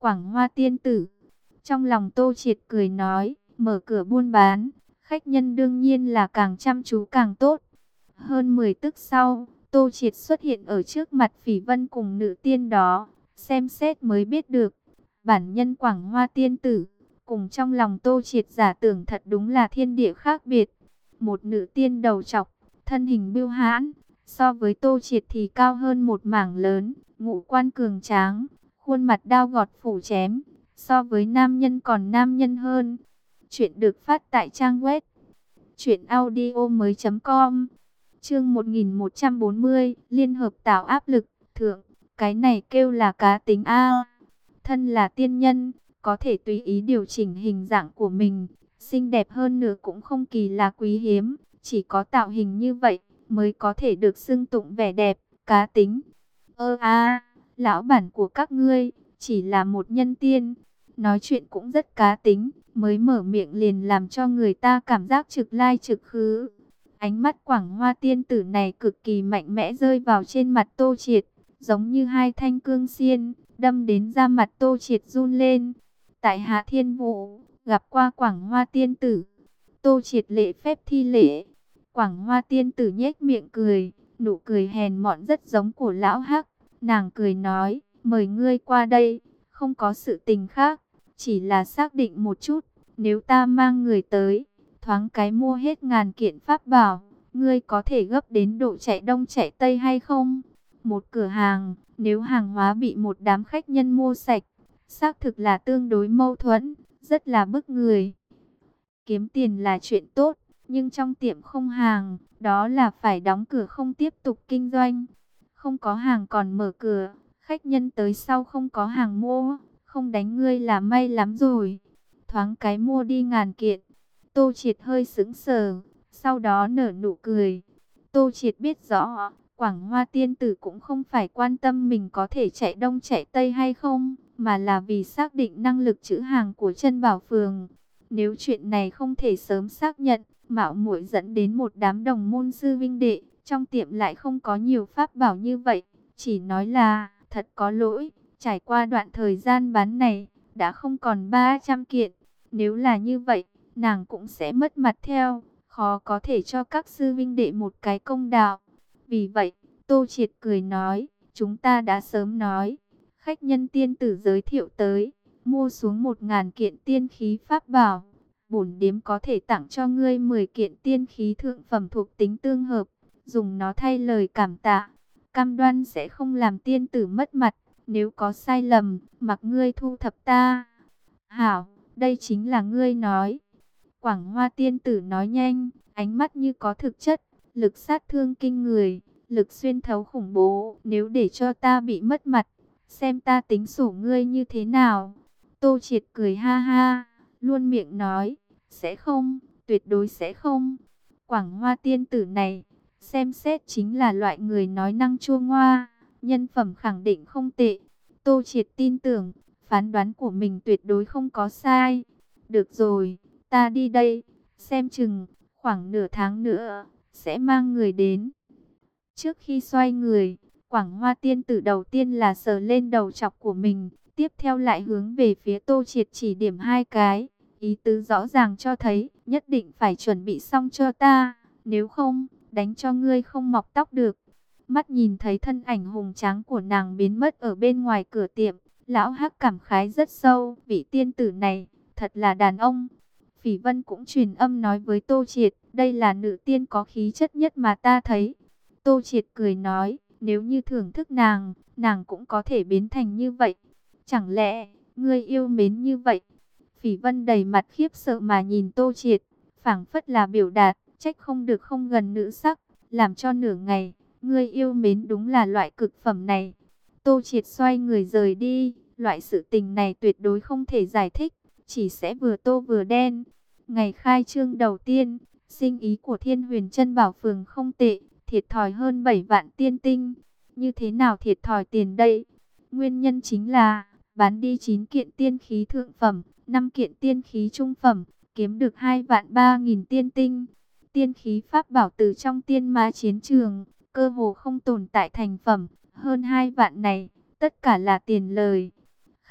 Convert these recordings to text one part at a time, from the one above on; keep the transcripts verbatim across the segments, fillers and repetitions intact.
Quảng Hoa tiên tử. Trong lòng Tô Triệt cười nói, mở cửa buôn bán, khách nhân đương nhiên là càng chăm chú càng tốt. Hơn mười tức sau, Tô Triệt xuất hiện ở trước mặt Phỉ Vân cùng nữ tiên đó, xem xét mới biết được, bản nhân Quảng Hoa tiên tử, cùng trong lòng Tô Triệt giả tưởng thật đúng là thiên địa khác biệt. Một nữ tiên đầu trọc, thân hình bưu hãn, so với Tô Triệt thì cao hơn một mảng lớn, ngũ quan cường tráng, khuôn mặt đao gọt phủ chém, so với nam nhân còn nam nhân hơn. Chuyện được phát tại trang web truyện audio mới chấm com. Chương một nghìn một trăm bốn mươi, liên hợp tạo áp lực, thượng, cái này kêu là cá tính a. Thân là tiên nhân, có thể tùy ý điều chỉnh hình dạng của mình, xinh đẹp hơn nữa cũng không kỳ là quý hiếm, chỉ có tạo hình như vậy mới có thể được xưng tụng vẻ đẹp, cá tính. Ơ a, lão bản của các ngươi chỉ là một nhân tiên, nói chuyện cũng rất cá tính, mới mở miệng liền làm cho người ta cảm giác trực lai trực khứ. Ánh mắt Quảng Hoa tiên tử này cực kỳ mạnh mẽ rơi vào trên mặt Tô Triệt, giống như hai thanh cương xiên, đâm đến da mặt Tô Triệt run lên. Tại Hạ Thiên Vũ, gặp qua Quảng Hoa tiên tử. Tô Triệt lễ phép thi lễ. Quảng Hoa tiên tử nhếch miệng cười, nụ cười hèn mọn rất giống của lão Hắc. Nàng cười nói, mời ngươi qua đây, không có sự tình khác, chỉ là xác định một chút, nếu ta mang người tới, thoáng cái mua hết ngàn kiện pháp bảo, ngươi có thể gấp đến độ chạy đông chạy tây hay không? Một cửa hàng, nếu hàng hóa bị một đám khách nhân mua sạch, xác thực là tương đối mâu thuẫn, rất là bức người. Kiếm tiền là chuyện tốt, nhưng trong tiệm không hàng, đó là phải đóng cửa không tiếp tục kinh doanh. Không có hàng còn mở cửa, khách nhân tới sau không có hàng mua, không đánh ngươi là may lắm rồi. Thoáng cái mua đi ngàn kiện. Tô Triệt hơi sững sờ, sau đó nở nụ cười. Tô Triệt biết rõ, Quảng Hoa tiên tử cũng không phải quan tâm mình có thể chạy đông chạy tây hay không, mà là vì xác định năng lực trữ hàng của Chân Bảo Phường. Nếu chuyện này không thể sớm xác nhận, mạo muội dẫn đến một đám đồng môn sư vinh đệ, trong tiệm lại không có nhiều pháp bảo như vậy, chỉ nói là thật có lỗi, trải qua đoạn thời gian bán này, đã không còn ba trăm kiện. Nếu là như vậy, nàng cũng sẽ mất mặt theo, khó có thể cho các sư vinh đệ một cái công đạo. Vì vậy, Tô Triệt cười nói, chúng ta đã sớm nói, khách nhân tiên tử giới thiệu tới, mua xuống một ngàn kiện tiên khí pháp bảo, bổn điếm có thể tặng cho ngươi mười kiện tiên khí thượng phẩm thuộc tính tương hợp, dùng nó thay lời cảm tạ, cam đoan sẽ không làm tiên tử mất mặt, nếu có sai lầm, mặc ngươi thu thập ta. Hảo, đây chính là ngươi nói. Quảng Hoa tiên tử nói nhanh, ánh mắt như có thực chất, lực sát thương kinh người, lực xuyên thấu khủng bố, nếu để cho ta bị mất mặt, xem ta tính sổ ngươi như thế nào. Tô Triệt cười ha ha, luôn miệng nói, sẽ không, tuyệt đối sẽ không. Quảng Hoa tiên tử này, xem xét chính là loại người nói năng chua ngoa, nhân phẩm khẳng định không tệ. Tô Triệt tin tưởng, phán đoán của mình tuyệt đối không có sai. Được rồi, ta đi đây, xem chừng, khoảng nửa tháng nữa, sẽ mang người đến. Trước khi xoay người, Quảng Hoa tiên tử đầu tiên là sờ lên đầu chọc của mình, tiếp theo lại hướng về phía Tô Triệt chỉ điểm hai cái. Ý tứ rõ ràng cho thấy, nhất định phải chuẩn bị xong cho ta, nếu không, đánh cho ngươi không mọc tóc được. Mắt nhìn thấy thân ảnh hùng tráng của nàng biến mất ở bên ngoài cửa tiệm, lão Hắc cảm khái rất sâu, vị tiên tử này, thật là đàn ông. Phỉ Vân cũng truyền âm nói với Tô Triệt, đây là nữ tiên có khí chất nhất mà ta thấy. Tô Triệt cười nói, nếu như thưởng thức nàng, nàng cũng có thể biến thành như vậy. Chẳng lẽ, ngươi yêu mến như vậy? Phỉ Vân đầy mặt khiếp sợ mà nhìn Tô Triệt, phảng phất là biểu đạt, trách không được không gần nữ sắc, làm cho nửa ngày, ngươi yêu mến đúng là loại cực phẩm này. Tô Triệt xoay người rời đi, loại sự tình này tuyệt đối không thể giải thích, chỉ sẽ vừa tô vừa đen. Ngày khai trương đầu tiên, sinh ý của Thiên Huyền Chân Bảo Phường không tệ, thiệt thòi hơn bảy vạn tiên tinh. Như thế nào thiệt thòi tiền đây? Nguyên nhân chính là, bán đi chín kiện tiên khí thượng phẩm, năm kiện tiên khí trung phẩm, kiếm được hai vạn ba nghìn tiên tinh. Tiên khí pháp bảo từ trong tiên ma chiến trường, cơ hồ không tồn tại thành phẩm, hơn hai vạn này, tất cả là tiền lời.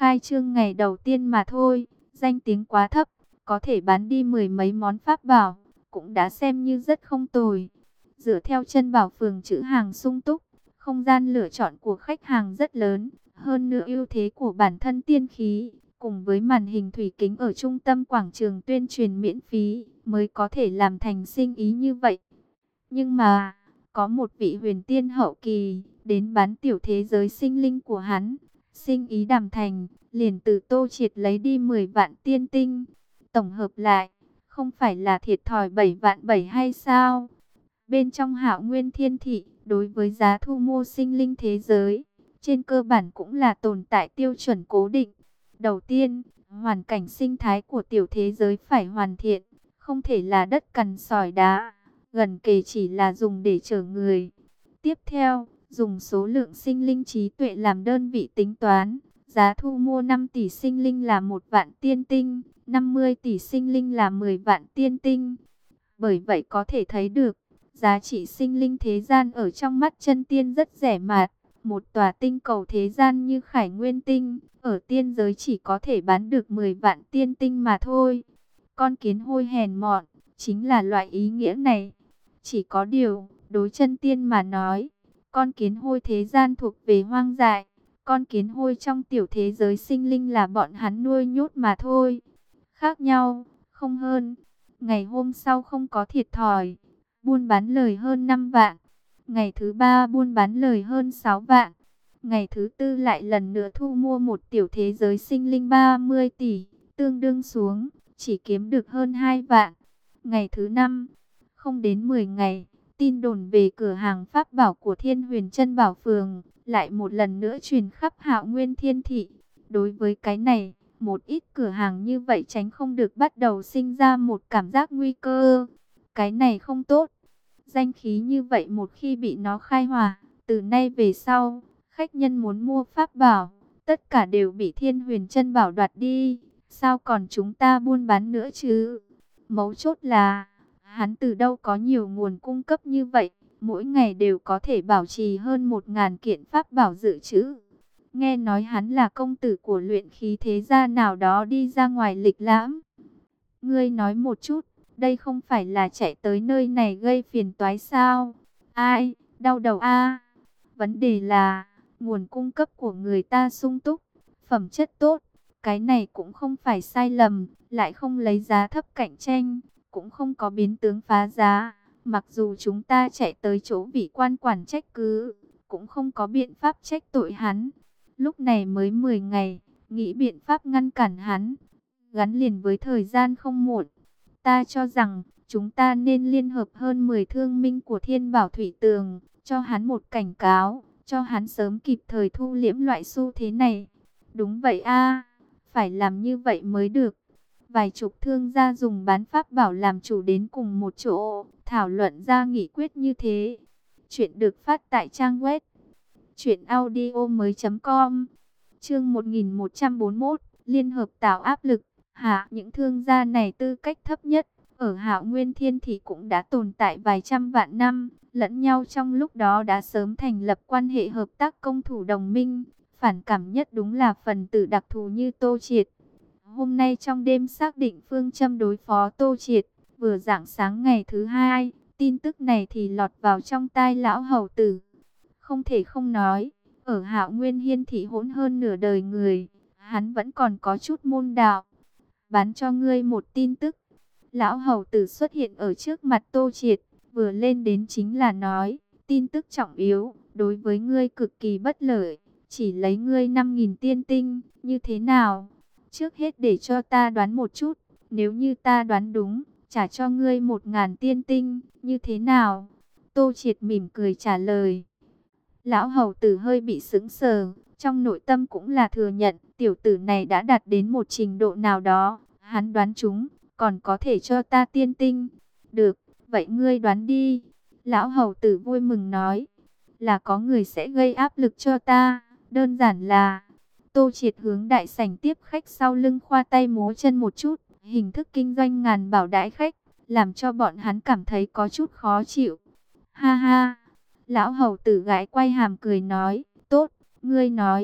khai trương ngày đầu tiên mà thôi, danh tiếng quá thấp, có thể bán đi mười mấy món pháp bảo, cũng đã xem như rất không tồi. Dựa theo chân bảo phường trữ hàng sung túc, không gian lựa chọn của khách hàng rất lớn, hơn nữa ưu thế của bản thân tiên khí, cùng với màn hình thủy kính ở trung tâm quảng trường tuyên truyền miễn phí, mới có thể làm thành sinh ý như vậy. Nhưng mà, có một vị huyền tiên hậu kỳ, đến bán tiểu thế giới sinh linh của hắn, sinh ý đàm thành, liền từ Tô Triệt lấy đi mười vạn tiên tinh. Tổng hợp lại, không phải là thiệt thòi bảy vạn bảy hay sao? Bên trong Hạo Nguyên Thiên Thị, đối với giá thu mua sinh linh thế giới, trên cơ bản cũng là tồn tại tiêu chuẩn cố định. Đầu tiên, hoàn cảnh sinh thái của tiểu thế giới phải hoàn thiện, không thể là đất cằn sỏi đá, gần kề chỉ là dùng để chở người. Tiếp theo, dùng số lượng sinh linh trí tuệ làm đơn vị tính toán, giá thu mua năm tỷ sinh linh là một vạn tiên tinh, năm mươi tỷ sinh linh là mười vạn tiên tinh. Bởi vậy có thể thấy được, giá trị sinh linh thế gian ở trong mắt chân tiên rất rẻ mạt. Một tòa tinh cầu thế gian như Khải Nguyên Tinh, ở tiên giới chỉ có thể bán được mười vạn tiên tinh mà thôi. Con kiến hôi hèn mọn, chính là loại ý nghĩa này. Chỉ có điều, đối chân tiên mà nói, con kiến hôi thế gian thuộc về hoang dại. Con kiến hôi trong tiểu thế giới sinh linh là bọn hắn nuôi nhốt mà thôi. Khác nhau, không hơn. Ngày hôm sau không có thiệt thòi, buôn bán lời hơn năm vạn. Ngày thứ ba buôn bán lời hơn sáu vạn. Ngày thứ tư lại lần nữa thu mua một tiểu thế giới sinh linh ba mươi tỷ, tương đương xuống, chỉ kiếm được hơn hai vạn. Ngày thứ năm, không đến mười ngày, tin đồn về cửa hàng pháp bảo của Thiên Huyền Chân Bảo Phường lại một lần nữa truyền khắp Hạo Nguyên Thiên Thị. Đối với cái này, một ít cửa hàng như vậy tránh không được bắt đầu sinh ra một cảm giác nguy cơ. Cái này không tốt. Danh khí như vậy một khi bị nó khai hỏa, từ nay về sau, khách nhân muốn mua pháp bảo, tất cả đều bị Thiên Huyền Chân Bảo đoạt đi. Sao còn chúng ta buôn bán nữa chứ? Mấu chốt là, hắn từ đâu có nhiều nguồn cung cấp như vậy, mỗi ngày đều có thể bảo trì hơn một ngàn kiện pháp bảo dự trữ. Nghe nói hắn là công tử của luyện khí thế gia nào đó đi ra ngoài lịch lãm. Ngươi nói một chút, đây không phải là chạy tới nơi này gây phiền toái sao? Ai, đau đầu a. Vấn đề là, nguồn cung cấp của người ta sung túc, phẩm chất tốt, cái này cũng không phải sai lầm, lại không lấy giá thấp cạnh tranh, cũng không có biến tướng phá giá. Mặc dù chúng ta chạy tới chỗ vị quan quản trách cứ, cũng không có biện pháp trách tội hắn. Lúc này mới mười ngày, nghĩ biện pháp ngăn cản hắn, gắn liền với thời gian không muộn. Ta cho rằng, chúng ta nên liên hợp hơn mười thương minh của Thiên Bảo Thủy Tường, cho hắn một cảnh cáo, cho hắn sớm kịp thời thu liễm loại xu thế này. Đúng vậy a, phải làm như vậy mới được. Vài chục thương gia dùng bán pháp bảo làm chủ đến cùng một chỗ, thảo luận ra nghị quyết như thế. Chuyện được phát tại trang web truyện audio mới chấm com. Chương một nghìn một trăm bốn mươi mốt, liên hợp tạo áp lực. Hạ, những thương gia này tư cách thấp nhất ở Hạo Nguyên Thiên Thị cũng đã tồn tại vài trăm vạn năm, lẫn nhau trong lúc đó đã sớm thành lập quan hệ hợp tác công thủ đồng minh. Phản cảm nhất đúng là phần tử đặc thù như Tô Triệt. Hôm nay trong đêm xác định phương châm đối phó Tô Triệt, vừa rạng sáng ngày thứ hai, tin tức này thì lọt vào trong tai lão hầu tử. Không thể không nói, ở Hạo Nguyên Hiên Thị hỗn hơn nửa đời người, hắn vẫn còn có chút môn đạo. Bán cho ngươi một tin tức. Lão hầu tử xuất hiện ở trước mặt Tô Triệt, vừa lên đến chính là nói, tin tức trọng yếu, đối với ngươi cực kỳ bất lợi, chỉ lấy ngươi năm nghìn tiên tinh, như thế nào? Trước hết để cho ta đoán một chút, nếu như ta đoán đúng, trả cho ngươi một ngàn tiên tinh, như thế nào? Tô Triệt mỉm cười trả lời. Lão hầu tử hơi bị sững sờ, trong nội tâm cũng là thừa nhận, tiểu tử này đã đạt đến một trình độ nào đó, hắn đoán chúng, còn có thể cho ta tiên tinh. Được, vậy ngươi đoán đi. Lão hầu tử vui mừng nói, là có người sẽ gây áp lực cho ta, đơn giản là... Tô Triệt hướng đại sảnh tiếp khách sau lưng khoa tay múa chân một chút, hình thức kinh doanh ngàn bảo đãi khách, làm cho bọn hắn cảm thấy có chút khó chịu. Ha ha, lão hầu tử gái quay hàm cười nói, tốt, ngươi nói,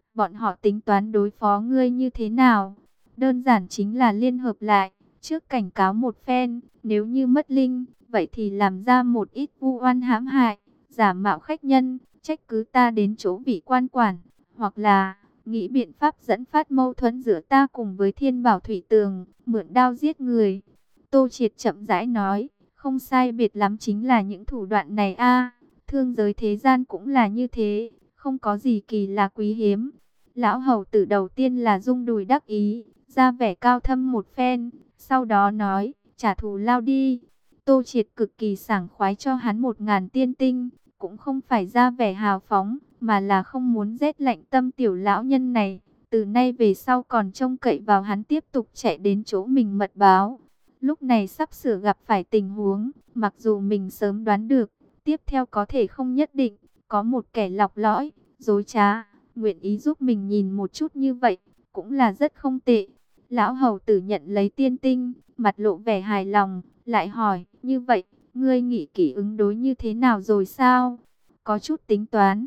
Bọn họ tính toán đối phó ngươi như thế nào? Đơn giản chính là liên hợp lại, trước cảnh cáo một phen, nếu như mất linh, vậy thì làm ra một ít vu oan hãm hại, giả mạo khách nhân, trách cứ ta đến chỗ vị quan quản, hoặc là nghĩ biện pháp dẫn phát mâu thuẫn giữa ta cùng với Thiên Bảo Thủy Tường, mượn đao giết người. Tô Triệt chậm rãi nói, không sai biệt lắm chính là những thủ đoạn này a. Thương giới thế gian cũng là như thế, không có gì kỳ lạ quý hiếm. Lão hầu tử đầu tiên là rung đùi đắc ý, ra vẻ cao thâm một phen, sau đó nói, trả thù lao đi. Tô Triệt cực kỳ sảng khoái cho hắn một ngàn tiên tinh, cũng không phải ra vẻ hào phóng, mà là không muốn rét lạnh tâm tiểu lão nhân này. Từ nay về sau còn trông cậy vào hắn tiếp tục chạy đến chỗ mình mật báo. Lúc này sắp sửa gặp phải tình huống, mặc dù mình sớm đoán được, tiếp theo có thể không nhất định, có một kẻ lọc lõi, dối trá, nguyện ý giúp mình nhìn một chút như vậy, cũng là rất không tệ. Lão hầu tử nhận lấy tiên tinh, mặt lộ vẻ hài lòng, lại hỏi, như vậy, ngươi nghĩ kỹ ứng đối như thế nào rồi sao? Có chút tính toán.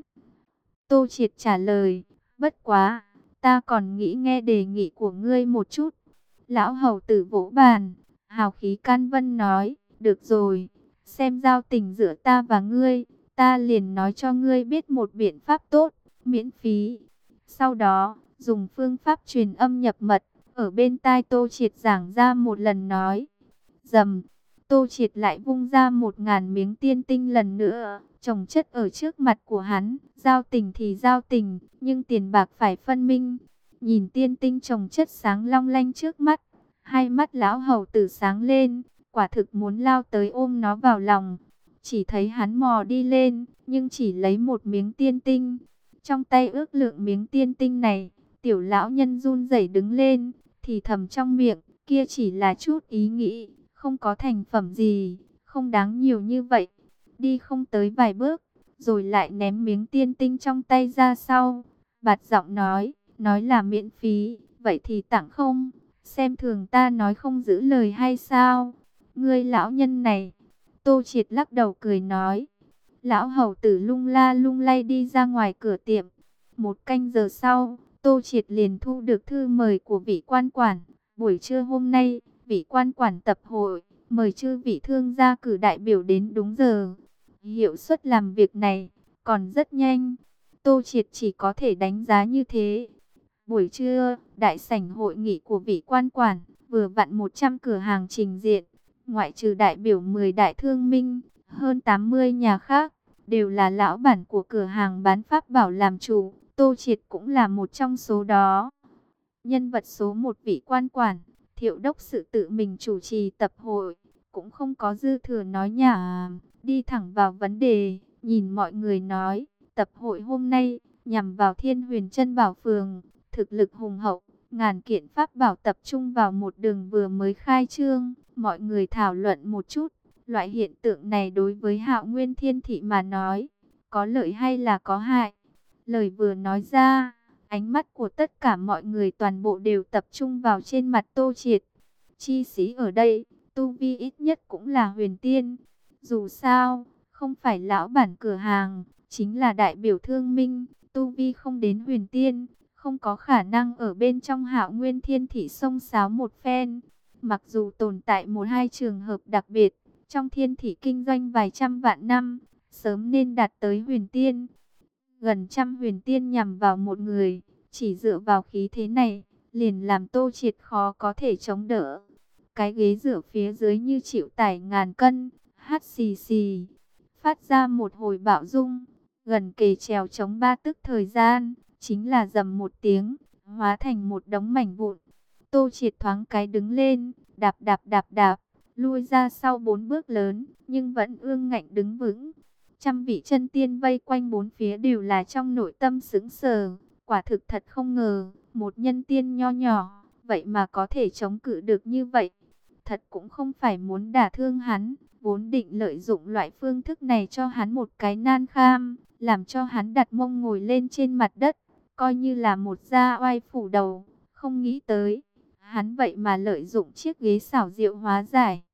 Tô Triệt trả lời, bất quá, ta còn nghĩ nghe đề nghị của ngươi một chút. Lão hầu tử vỗ bàn, hào khí can vân nói, được rồi, xem giao tình giữa ta và ngươi, ta liền nói cho ngươi biết một biện pháp tốt, miễn phí. Sau đó, dùng phương pháp truyền âm nhập mật, ở bên tai Tô Triệt giảng ra một lần nói. Dầm, Tô Triệt lại vung ra một ngàn miếng tiên tinh lần nữa, chồng chất ở trước mặt của hắn. Giao tình thì giao tình, nhưng tiền bạc phải phân minh. Nhìn tiên tinh chồng chất sáng long lanh trước mắt, hai mắt lão hầu tử sáng lên, quả thực muốn lao tới ôm nó vào lòng. Chỉ thấy hắn mò đi lên, nhưng chỉ lấy một miếng tiên tinh. Trong tay ước lượng miếng tiên tinh này, tiểu lão nhân run rẩy đứng lên, thì thầm trong miệng, kia chỉ là chút ý nghĩ, không có thành phẩm gì, không đáng nhiều như vậy. Đi không tới vài bước, rồi lại ném miếng tiên tinh trong tay ra sau. Bạt giọng nói, nói là miễn phí, vậy thì tặng không? Xem thường ta nói không giữ lời hay sao? Ngươi lão nhân này. Tô Triệt lắc đầu cười nói. Lão hầu tử lung la lung lay đi ra ngoài cửa tiệm. Một canh giờ sau, Tô Triệt liền thu được thư mời của vị quan quản. Buổi trưa hôm nay, vị quan quản tập hội, mời chư vị thương gia cử đại biểu đến đúng giờ. Hiệu suất làm việc này còn rất nhanh. Tô Triệt chỉ có thể đánh giá như thế. Buổi trưa, đại sảnh hội nghị của vị quan quản, vừa vặn một trăm cửa hàng trình diện. Ngoại trừ đại biểu mười đại thương minh, hơn tám mươi nhà khác, đều là lão bản của cửa hàng bán pháp bảo làm chủ. Tô Triệt cũng là một trong số đó. Nhân vật số một vị quan quản, Thiệu đốc sự tự mình chủ trì tập hội, cũng không có dư thừa nói nhả, đi thẳng vào vấn đề, nhìn mọi người nói, tập hội hôm nay nhằm vào Thiên Huyền Chân Bảo Phường, thực lực hùng hậu, ngàn kiện pháp bảo tập trung vào một đường vừa mới khai trương, mọi người thảo luận một chút, loại hiện tượng này đối với Hạo Nguyên Thiên Thị mà nói, có lợi hay là có hại? Lời vừa nói ra, ánh mắt của tất cả mọi người toàn bộ đều tập trung vào trên mặt Tô Triệt. Chi sĩ ở đây, tu vi ít nhất cũng là huyền tiên. Dù sao, không phải lão bản cửa hàng, chính là đại biểu thương minh, tu vi không đến huyền tiên, không có khả năng ở bên trong Hạo Nguyên Thiên Thị xông xáo một phen. Mặc dù tồn tại một hai trường hợp đặc biệt, trong thiên thị kinh doanh vài trăm vạn năm, sớm nên đạt tới huyền tiên. Gần trăm huyền tiên nhằm vào một người, chỉ dựa vào khí thế này, liền làm Tô Triệt khó có thể chống đỡ. Cái ghế dựa phía dưới như chịu tải ngàn cân, hát xì xì, phát ra một hồi bạo rung, gần kề trèo chống ba tức thời gian, chính là dầm một tiếng, hóa thành một đống mảnh vụn. Tô Triệt thoáng cái đứng lên, đạp đạp đạp đạp, lui ra sau bốn bước lớn, nhưng vẫn ương ngạnh đứng vững. Trăm vị chân tiên vây quanh bốn phía đều là trong nội tâm sững sờ, quả thực thật không ngờ, một nhân tiên nho nhỏ, vậy mà có thể chống cự được như vậy. Thật cũng không phải muốn đả thương hắn, vốn định lợi dụng loại phương thức này cho hắn một cái nan kham, làm cho hắn đặt mông ngồi lên trên mặt đất, coi như là một gia oai phủ đầu, không nghĩ tới, hắn vậy mà lợi dụng chiếc ghế xảo diệu hóa giải.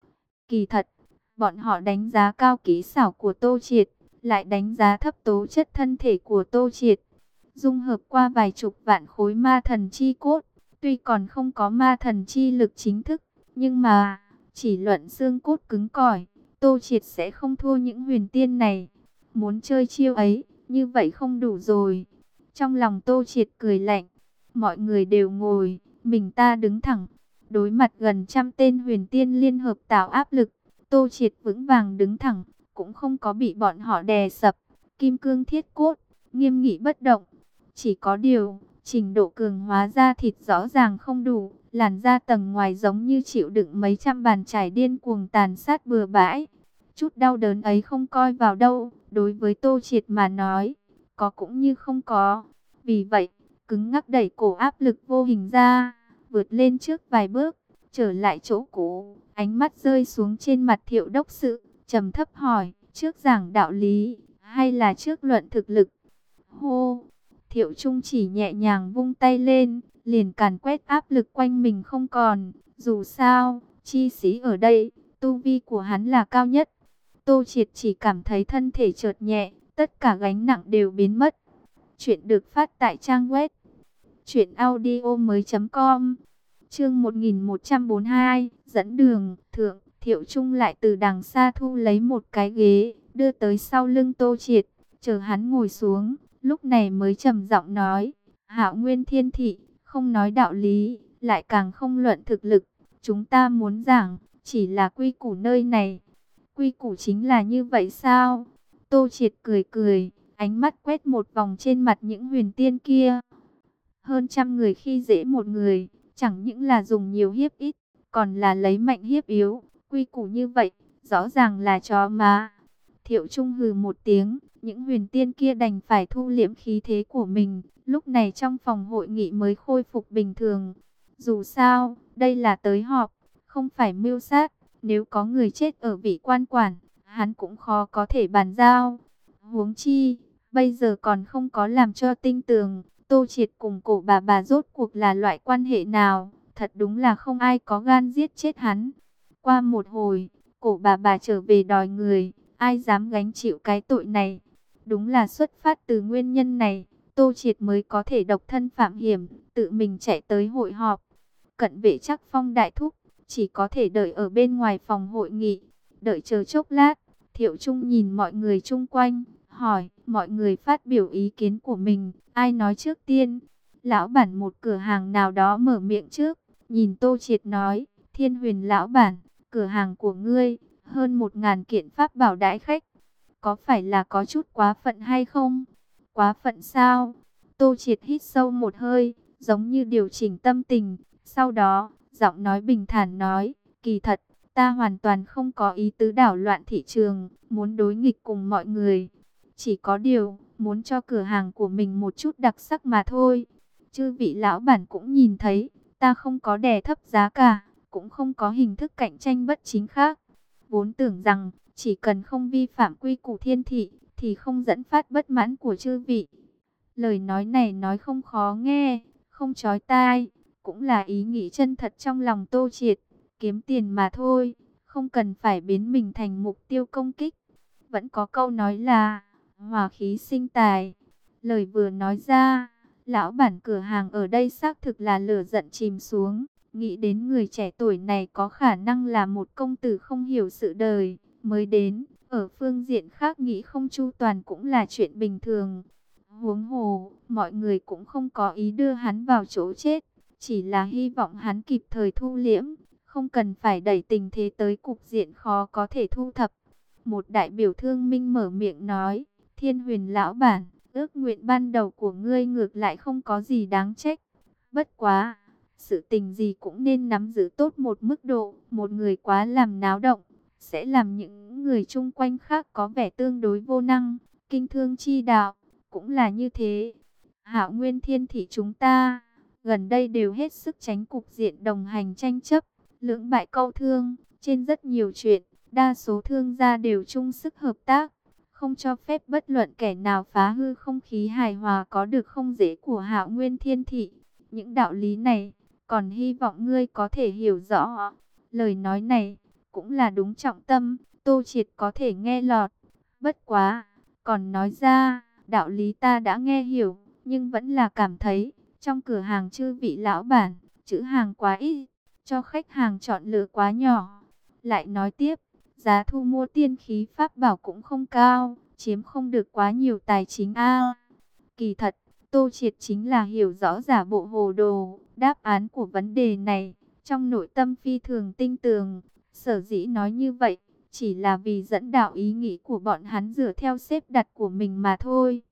Kỳ thật, bọn họ đánh giá cao kỹ xảo của Tô Triệt, lại đánh giá thấp tố chất thân thể của Tô Triệt. dung hợp qua vài chục vạn khối ma thần chi cốt. Tuy còn không có ma thần chi lực chính thức, nhưng mà chỉ luận xương cốt cứng cỏi, Tô Triệt sẽ không thua những huyền tiên này. Muốn chơi chiêu ấy, như vậy không đủ rồi. Trong lòng Tô Triệt cười lạnh, mọi người đều ngồi, mình ta đứng thẳng. Đối mặt gần trăm tên huyền tiên liên hợp tạo áp lực, Tô Triệt vững vàng đứng thẳng, cũng không có bị bọn họ đè sập. Kim cương thiết cốt, nghiêm nghị bất động. Chỉ có điều, trình độ cường hóa da thịt rõ ràng không đủ, làn da tầng ngoài giống như chịu đựng mấy trăm bàn chải điên cuồng tàn sát bừa bãi. Chút đau đớn ấy không coi vào đâu, đối với Tô Triệt mà nói, có cũng như không có. Vì vậy, cứng ngắc đẩy cổ áp lực vô hình ra, vượt lên trước vài bước, trở lại chỗ cũ, ánh mắt rơi xuống trên mặt Thiệu đốc sự, trầm thấp hỏi, trước giảng đạo lý, hay là trước luận thực lực? Hô! Thiệu Trung chỉ nhẹ nhàng vung tay lên, liền càn quét áp lực quanh mình không còn. Dù sao, chi sĩ ở đây, tu vi của hắn là cao nhất. Tô Triệt chỉ cảm thấy thân thể chợt nhẹ, tất cả gánh nặng đều biến mất. Chuyện được phát tại trang web truyện audio mới chấm com. Chương một nghìn một trăm bốn mươi hai, dẫn đường. Thượng, Thiệu Trung lại từ đằng xa thu lấy một cái ghế, đưa tới sau lưng Tô Triệt, chờ hắn ngồi xuống. Lúc này mới trầm giọng nói, Hạo Nguyên Thiên Thị, không nói đạo lý, lại càng không luận thực lực. Chúng ta muốn giảng, chỉ là quy củ nơi này. Quy củ chính là như vậy sao? Tô Triệt cười cười, ánh mắt quét một vòng trên mặt những huyền tiên kia. Hơn trăm người khi dễ một người, chẳng những là dùng nhiều hiếp ít, còn là lấy mạnh hiếp yếu. Quy củ như vậy, rõ ràng là chó má. Thiệu Trung hừ một tiếng, những huyền tiên kia đành phải thu liễm khí thế của mình. Lúc này trong phòng hội nghị mới khôi phục bình thường. Dù sao, đây là tới họp, không phải mưu sát. Nếu có người chết ở vị quan quản, hắn cũng khó có thể bàn giao. Huống chi, bây giờ còn không có làm cho tinh tường, Tô Triệt cùng cổ bà bà rốt cuộc là loại quan hệ nào. Thật đúng là không ai có gan giết chết hắn. Qua một hồi, cổ bà bà trở về đòi người. Ai dám gánh chịu cái tội này? Đúng là xuất phát từ nguyên nhân này, Tô Triệt mới có thể độc thân phạm hiểm, tự mình chạy tới hội họp. Cận vệ Trác Phong đại thúc, chỉ có thể đợi ở bên ngoài phòng hội nghị. Đợi chờ chốc lát, Thiệu Trung nhìn mọi người chung quanh, hỏi, mọi người phát biểu ý kiến của mình, ai nói trước tiên? Lão bản một cửa hàng nào đó mở miệng trước, nhìn Tô Triệt nói, Thiên Huyền lão bản, cửa hàng của ngươi, hơn một ngàn kiện pháp bảo đãi khách. Có phải là có chút quá phận hay không? Quá phận sao? Tô Triệt hít sâu một hơi, giống như điều chỉnh tâm tình. Sau đó, giọng nói bình thản nói, kỳ thật, ta hoàn toàn không có ý tứ đảo loạn thị trường, muốn đối nghịch cùng mọi người. Chỉ có điều, muốn cho cửa hàng của mình một chút đặc sắc mà thôi. Chư vị lão bản cũng nhìn thấy, ta không có đè thấp giá cả, cũng không có hình thức cạnh tranh bất chính khác. Vốn tưởng rằng, chỉ cần không vi phạm quy củ thiên thị, thì không dẫn phát bất mãn của chư vị. Lời nói này nói không khó nghe, không chói tai, cũng là ý nghĩ chân thật trong lòng Tô Triệt. Kiếm tiền mà thôi, không cần phải biến mình thành mục tiêu công kích. Vẫn có câu nói là, hòa khí sinh tài. Lời vừa nói ra, lão bản cửa hàng ở đây xác thực là lửa giận chìm xuống. Nghĩ đến người trẻ tuổi này có khả năng là một công tử không hiểu sự đời, mới đến, ở phương diện khác nghĩ không chu toàn cũng là chuyện bình thường. Huống hồ, mọi người cũng không có ý đưa hắn vào chỗ chết, chỉ là hy vọng hắn kịp thời thu liễm, không cần phải đẩy tình thế tới cục diện khó có thể thu thập. Một đại biểu thương minh mở miệng nói, Thiên Huyền lão bản, ước nguyện ban đầu của ngươi ngược lại không có gì đáng trách. Bất quá, sự tình gì cũng nên nắm giữ tốt một mức độ, một người quá làm náo động, sẽ làm những người chung quanh khác có vẻ tương đối vô năng, kinh thương chi đạo, cũng là như thế. Hạo Nguyên Thiên Thị chúng ta, gần đây đều hết sức tránh cục diện đồng hành tranh chấp, lưỡng bại câu thương, trên rất nhiều chuyện, đa số thương gia đều chung sức hợp tác, không cho phép bất luận kẻ nào phá hư không khí hài hòa có được không dễ của Hạo Nguyên Thiên Thị. Những đạo lý này, còn hy vọng ngươi có thể hiểu rõ. Lời nói này, cũng là đúng trọng tâm, Tô Triệt có thể nghe lọt. Bất quá, còn nói ra, đạo lý ta đã nghe hiểu, nhưng vẫn là cảm thấy trong cửa hàng chư vị lão bản, chữ hàng quá ít, cho khách hàng chọn lựa quá nhỏ. Lại nói tiếp, giá thu mua tiên khí pháp bảo cũng không cao, chiếm không được quá nhiều tài chính a. Kỳ thật, Tô Triệt chính là hiểu rõ giả bộ hồ đồ, đáp án của vấn đề này, trong nội tâm phi thường tinh tường. Sở dĩ nói như vậy, chỉ là vì dẫn đạo ý nghĩ của bọn hắn dựa theo xếp đặt của mình mà thôi.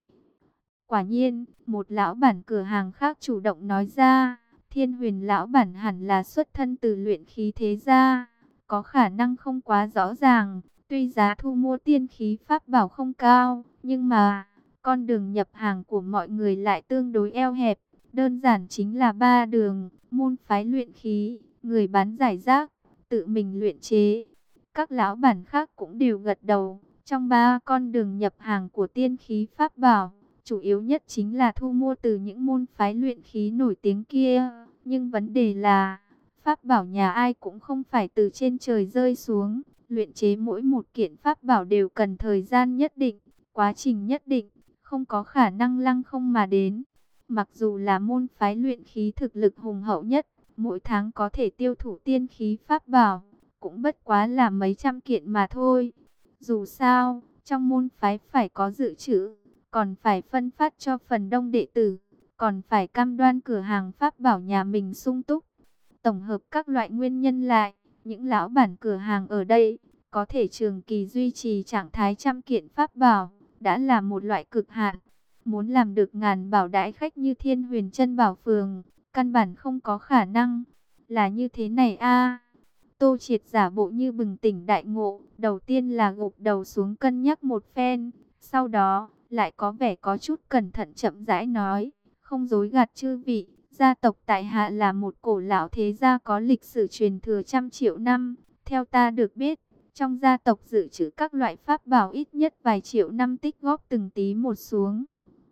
Quả nhiên, một lão bản cửa hàng khác chủ động nói ra, Thiên Huyền lão bản hẳn là xuất thân từ luyện khí thế gia, có khả năng không quá rõ ràng, tuy giá thu mua tiên khí pháp bảo không cao, nhưng mà con đường nhập hàng của mọi người lại tương đối eo hẹp, đơn giản chính là ba đường, môn phái luyện khí, người bán giải rác, tự mình luyện chế. Các lão bản khác cũng đều gật đầu, trong ba con đường nhập hàng của tiên khí pháp bảo, chủ yếu nhất chính là thu mua từ những môn phái luyện khí nổi tiếng kia. Nhưng vấn đề là, pháp bảo nhà ai cũng không phải từ trên trời rơi xuống. Luyện chế mỗi một kiện pháp bảo đều cần thời gian nhất định, quá trình nhất định, không có khả năng lăng không mà đến. Mặc dù là môn phái luyện khí thực lực hùng hậu nhất, mỗi tháng có thể tiêu thụ tiên khí pháp bảo, cũng bất quá là mấy trăm kiện mà thôi. Dù sao, trong môn phái phải có dự trữ, còn phải phân phát cho phần đông đệ tử, còn phải cam đoan cửa hàng pháp bảo nhà mình sung túc. Tổng hợp các loại nguyên nhân lại, những lão bản cửa hàng ở đây có thể trường kỳ duy trì trạng thái trăm kiện pháp bảo, đã là một loại cực hạn. Muốn làm được ngàn bảo đãi khách như Thiên Huyền Chân Bảo Phường, căn bản không có khả năng. Là như thế này a. Tô Triệt giả bộ như bừng tỉnh đại ngộ, đầu tiên là gục đầu xuống cân nhắc một phen, sau đó lại có vẻ có chút cẩn thận chậm rãi nói, không dối gạt chư vị, gia tộc tại hạ là một cổ lão thế gia có lịch sử truyền thừa trăm triệu năm. Theo ta được biết, trong gia tộc dự trữ các loại pháp bảo ít nhất vài triệu năm tích góp từng tí một xuống.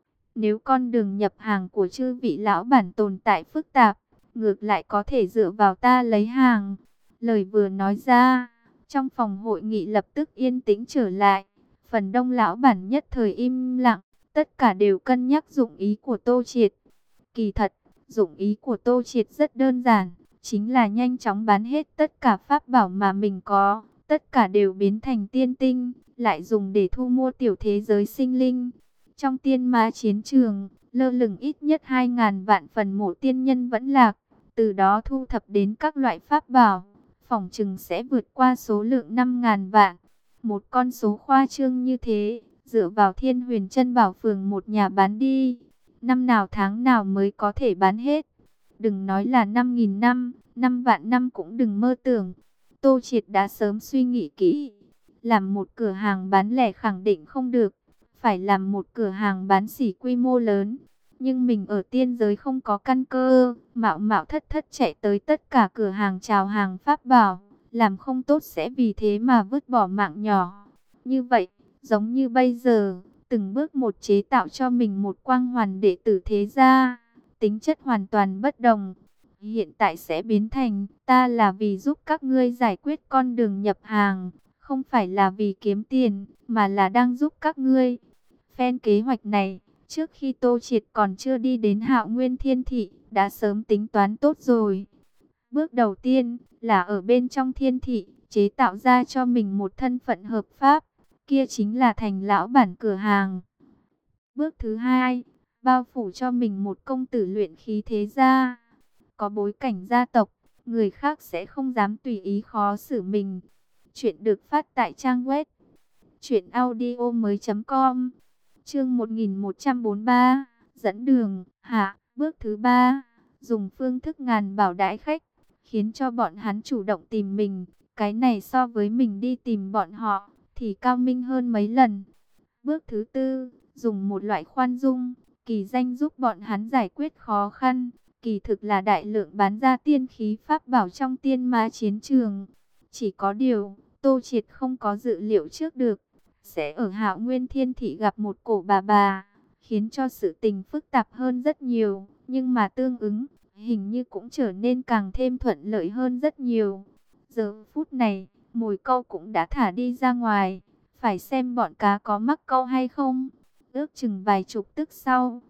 Nếu con đường nhập hàng của chư vị lão bản tồn tại phức tạp, ngược lại có thể dựa vào ta lấy hàng. Lời vừa nói ra, trong phòng hội nghị lập tức yên tĩnh trở lại. Phần đông lão bản nhất thời im lặng, tất cả đều cân nhắc dụng ý của Tô Triệt. Kỳ thật, dụng ý của Tô Triệt rất đơn giản, chính là nhanh chóng bán hết tất cả pháp bảo mà mình có, tất cả đều biến thành tiên tinh, lại dùng để thu mua tiểu thế giới sinh linh. Trong tiên ma chiến trường, lơ lửng ít nhất hai ngàn vạn phần mộ tiên nhân vẫn lạc, từ đó thu thập đến các loại pháp bảo, phỏng chừng sẽ vượt qua số lượng năm ngàn vạn. Một con số khoa trương như thế, dựa vào Thiên Huyền Chân Bảo Phường một nhà bán đi, năm nào tháng nào mới có thể bán hết. Đừng nói là năm nghìn năm, năm vạn năm cũng đừng mơ tưởng. Tô Triệt đã sớm suy nghĩ kỹ, làm một cửa hàng bán lẻ khẳng định không được, phải làm một cửa hàng bán sỉ quy mô lớn. Nhưng mình ở tiên giới không có căn cơ, mạo mạo thất thất chạy tới tất cả cửa hàng chào hàng pháp bảo, làm không tốt sẽ vì thế mà vứt bỏ mạng nhỏ. Như vậy, giống như bây giờ, từng bước một chế tạo cho mình một quang hoàn đệ tử thế gia, tính chất hoàn toàn bất đồng. Hiện tại sẽ biến thành, ta là vì giúp các ngươi giải quyết con đường nhập hàng, không phải là vì kiếm tiền, mà là đang giúp các ngươi. Phen kế hoạch này, trước khi Tô Triệt còn chưa đi đến Hạo Nguyên Thiên Thị, đã sớm tính toán tốt rồi. Bước đầu tiên là ở bên trong thiên thị, chế tạo ra cho mình một thân phận hợp pháp, kia chính là thành lão bản cửa hàng. Bước thứ hai, bao phủ cho mình một công tử luyện khí thế gia, có bối cảnh gia tộc, người khác sẽ không dám tùy ý khó xử mình. Chuyện được phát tại trang web truyện audio mới chấm com. Chương một nghìn một trăm bốn mươi ba, dẫn đường, hạ. Bước thứ ba, dùng phương thức ngàn bảo đãi khách, khiến cho bọn hắn chủ động tìm mình. Cái này so với mình đi tìm bọn họ, thì cao minh hơn mấy lần. Bước thứ tư, dùng một loại khoan dung, kỳ danh giúp bọn hắn giải quyết khó khăn. Kỳ thực là đại lượng bán ra tiên khí pháp bảo trong tiên ma chiến trường. Chỉ có điều, Tô Triệt không có dự liệu trước được, sẽ ở Hạo Nguyên Thiên Thị gặp một cổ bà bà, khiến cho sự tình phức tạp hơn rất nhiều, nhưng mà tương ứng, hình như cũng trở nên càng thêm thuận lợi hơn rất nhiều. Giờ phút này, mồi câu cũng đã thả đi ra ngoài, phải xem bọn cá có mắc câu hay không. Ước chừng vài chục tức sau,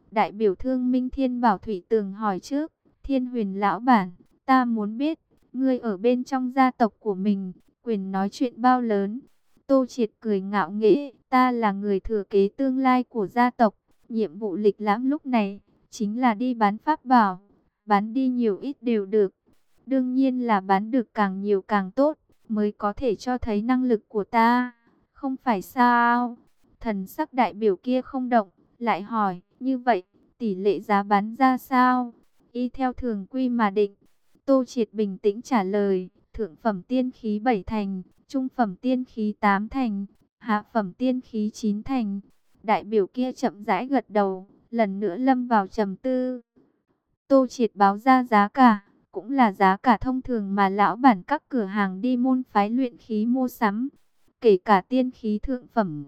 Đại biểu Thương Minh Thiên Bảo Thủy Tường hỏi trước, Thiên Huyền lão bản, ta muốn biết, ngươi ở bên trong gia tộc của mình, quyền nói chuyện bao lớn? Tô Triệt cười ngạo nghễ, ta là người thừa kế tương lai của gia tộc, nhiệm vụ lịch lãm lúc này chính là đi bán pháp bảo, bán đi nhiều ít đều được. Đương nhiên là bán được càng nhiều càng tốt, mới có thể cho thấy năng lực của ta, không phải sao? Thần sắc đại biểu kia không động, lại hỏi, như vậy, tỷ lệ giá bán ra sao? Y theo thường quy mà định. Tô Triệt bình tĩnh trả lời, thượng phẩm tiên khí bảy thành, trung phẩm tiên khí tám thành, hạ phẩm tiên khí chín thành. Đại biểu kia chậm rãi gật đầu, lần nữa lâm vào trầm tư. Tô Triệt báo ra giá cả, cũng là giá cả thông thường mà lão bản các cửa hàng đi môn phái luyện khí mua sắm, kể cả tiên khí thượng phẩm.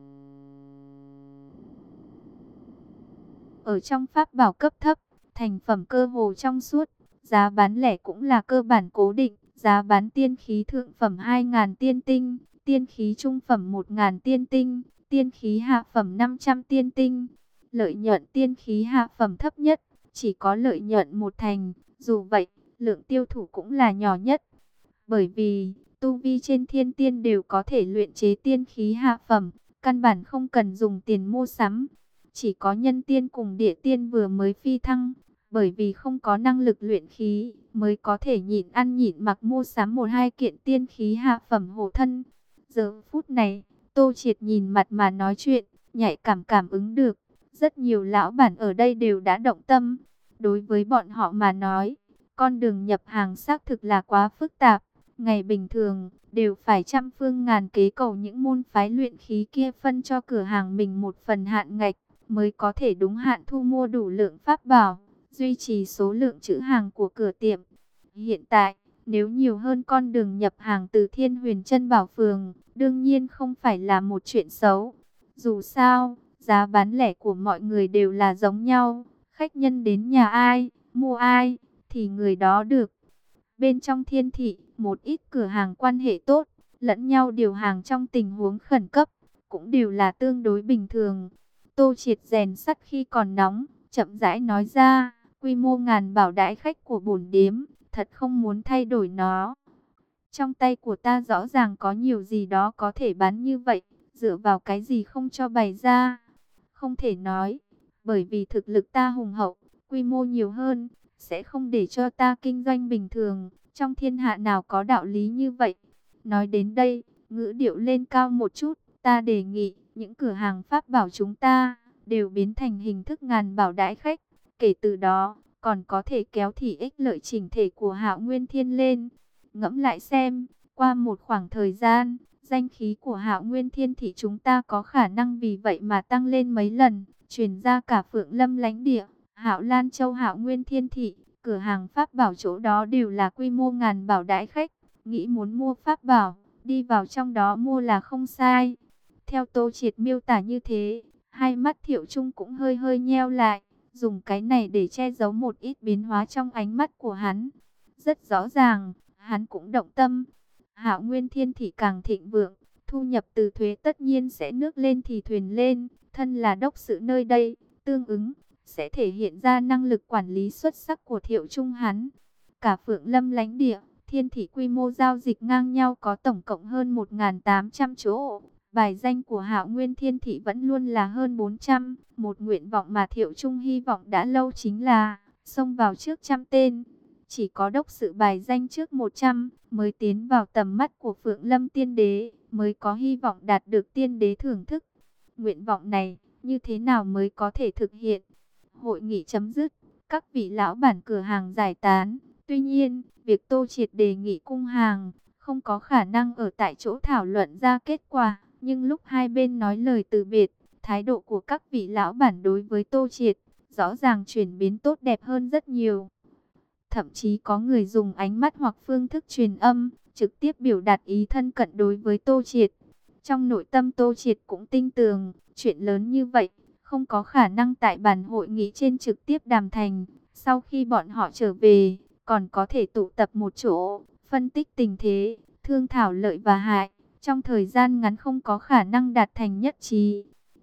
Ở trong pháp bảo cấp thấp, thành phẩm cơ hồ trong suốt, giá bán lẻ cũng là cơ bản cố định, giá bán tiên khí thượng phẩm hai nghìn tiên tinh, tiên khí trung phẩm một nghìn tiên tinh, tiên khí hạ phẩm năm trăm tiên tinh. Lợi nhuận tiên khí hạ phẩm thấp nhất, chỉ có lợi nhuận một thành, dù vậy, lượng tiêu thụ cũng là nhỏ nhất. Bởi vì, tu vi trên thiên tiên đều có thể luyện chế tiên khí hạ phẩm, căn bản không cần dùng tiền mua sắm. Chỉ có nhân tiên cùng địa tiên vừa mới phi thăng, bởi vì không có năng lực luyện khí, mới có thể nhịn ăn nhịn mặc mua sắm một hai kiện tiên khí hạ phẩm hộ thân. Giờ phút này, Tô Triệt nhìn mặt mà nói chuyện, nhạy cảm cảm ứng được. Rất nhiều lão bản ở đây đều đã động tâm. Đối với bọn họ mà nói, con đường nhập hàng xác thực là quá phức tạp. Ngày bình thường, đều phải trăm phương ngàn kế cầu những môn phái luyện khí kia phân cho cửa hàng mình một phần hạn ngạch, mới có thể đúng hạn thu mua đủ lượng pháp bảo, duy trì số lượng trữ hàng của cửa tiệm. Hiện tại, nếu nhiều hơn con đường nhập hàng từ Thiên Huyền Chân Bảo Phường, đương nhiên không phải là một chuyện xấu. Dù sao, giá bán lẻ của mọi người đều là giống nhau, khách nhân đến nhà ai, mua ai, thì người đó được. Bên trong thiên thị, một ít cửa hàng quan hệ tốt, lẫn nhau điều hàng trong tình huống khẩn cấp, cũng đều là tương đối bình thường. Tô Triệt rèn sắt khi còn nóng, chậm rãi nói ra, quy mô ngàn bảo đãi khách của bổn điếm, thật không muốn thay đổi nó. Trong tay của ta rõ ràng có nhiều gì đó có thể bán như vậy, dựa vào cái gì không cho bày ra? Không thể nói, bởi vì thực lực ta hùng hậu, quy mô nhiều hơn, sẽ không để cho ta kinh doanh bình thường, trong thiên hạ nào có đạo lý như vậy. Nói đến đây, ngữ điệu lên cao một chút, ta đề nghị, những cửa hàng pháp bảo chúng ta, đều biến thành hình thức ngàn bảo đãi khách, kể từ đó, còn có thể kéo thị ích lợi chỉnh thể của Hạo Nguyên Thiên lên. Ngẫm lại xem, qua một khoảng thời gian, danh khí của Hạo Nguyên Thiên thị chúng ta có khả năng vì vậy mà tăng lên mấy lần, truyền ra cả Phượng Lâm lãnh địa, Hạo Lan Châu Hạo Nguyên Thiên thị, cửa hàng pháp bảo chỗ đó đều là quy mô ngàn bảo đãi khách, nghĩ muốn mua pháp bảo, đi vào trong đó mua là không sai. Theo Tô Triệt miêu tả như thế, hai mắt Thiệu Trung cũng hơi hơi nheo lại, dùng cái này để che giấu một ít biến hóa trong ánh mắt của hắn. Rất rõ ràng, hắn cũng động tâm. Hạo Nguyên Thiên thị càng thịnh vượng, thu nhập từ thuế tất nhiên sẽ nước lên thì thuyền lên, thân là đốc sự nơi đây, tương ứng sẽ thể hiện ra năng lực quản lý xuất sắc của Thiệu Trung hắn. Cả Phượng Lâm lãnh địa, Thiên thị quy mô giao dịch ngang nhau có tổng cộng hơn một nghìn tám trăm chỗ. Bài danh của Hạo Nguyên Thiên thị vẫn luôn là hơn bốn trăm. Một nguyện vọng mà Thiệu Trung hy vọng đã lâu chính là xông vào trước trăm tên. Chỉ có đốc sự bài danh trước một trăm mới tiến vào tầm mắt của Phượng Lâm Tiên Đế, mới có hy vọng đạt được Tiên Đế thưởng thức. Nguyện vọng này như thế nào mới có thể thực hiện? Hội nghị chấm dứt, các vị lão bản cửa hàng giải tán. Tuy nhiên, việc Tô Triệt đề nghị cung hàng không có khả năng ở tại chỗ thảo luận ra kết quả. Nhưng lúc hai bên nói lời từ biệt, thái độ của các vị lão bản đối với Tô Triệt rõ ràng chuyển biến tốt đẹp hơn rất nhiều. Thậm chí có người dùng ánh mắt hoặc phương thức truyền âm, trực tiếp biểu đạt ý thân cận đối với Tô Triệt. Trong nội tâm Tô Triệt cũng tin tưởng, chuyện lớn như vậy, không có khả năng tại bàn hội nghị trên trực tiếp đàm thành. Sau khi bọn họ trở về, còn có thể tụ tập một chỗ, phân tích tình thế, thương thảo lợi và hại. Trong thời gian ngắn không có khả năng đạt thành nhất trí.